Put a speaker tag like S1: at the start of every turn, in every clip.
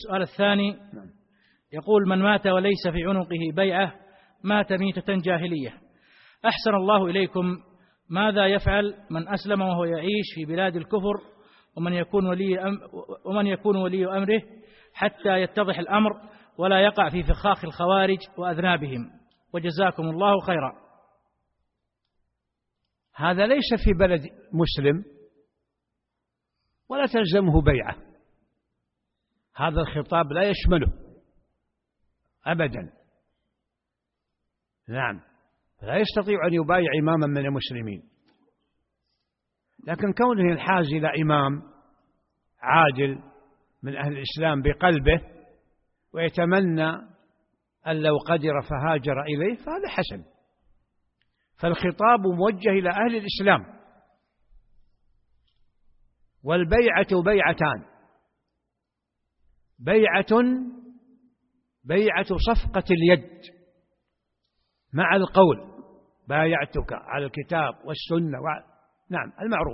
S1: السؤال الثاني يقول: من مات وليس في عنقه بيعة مات ميتة جاهلية. أحسن الله إليكم، ماذا يفعل من أسلم وهو يعيش في بلاد الكفر ومن يكون ولي أمره حتى يتضح الأمر ولا يقع في فخاخ الخوارج وأذنابهم؟ وجزاكم الله خيرا.
S2: هذا ليس في بلد مسلم ولا تلزمه بيعة، هذا الخطاب لا يشمله أبدا. نعم، لا يستطيع أن يبايع إماما من المسلمين، لكن كونه ينحاز إلى إمام عادل من أهل الإسلام بقلبه ويتمنى أن لو قدر فهاجر إليه فهذا حسن. فالخطاب موجه إلى أهل الإسلام. والبيعة بيعتان: بيعة صفقة اليد مع القول بايعتك على الكتاب والسنة نعم المعروف.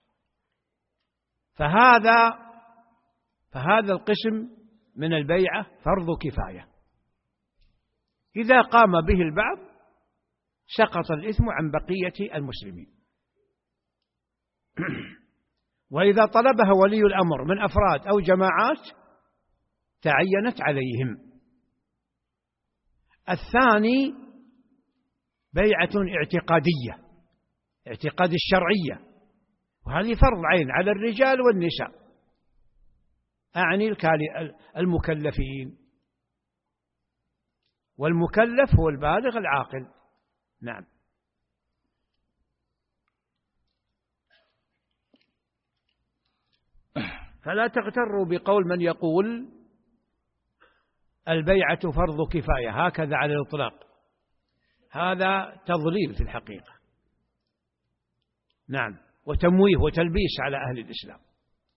S2: فهذا القسم من البيعة فرض كفاية، إذا قام به البعض سقط الإثم عن بقية المسلمين. وإذا طلبها ولي الأمر من أفراد أو جماعات تعينت عليهم. الثاني بيعة اعتقادية، اعتقاد الشرعية، وهذه فرض عين على الرجال والنساء، أعني المكلفين، والمكلف هو البالغ العاقل. نعم. فلا تغتروا بقول من يقول البيعة فرض كفاية هكذا على الإطلاق، هذا تضليل في الحقيقة. نعم، وتمويه وتلبيس على أهل الإسلام.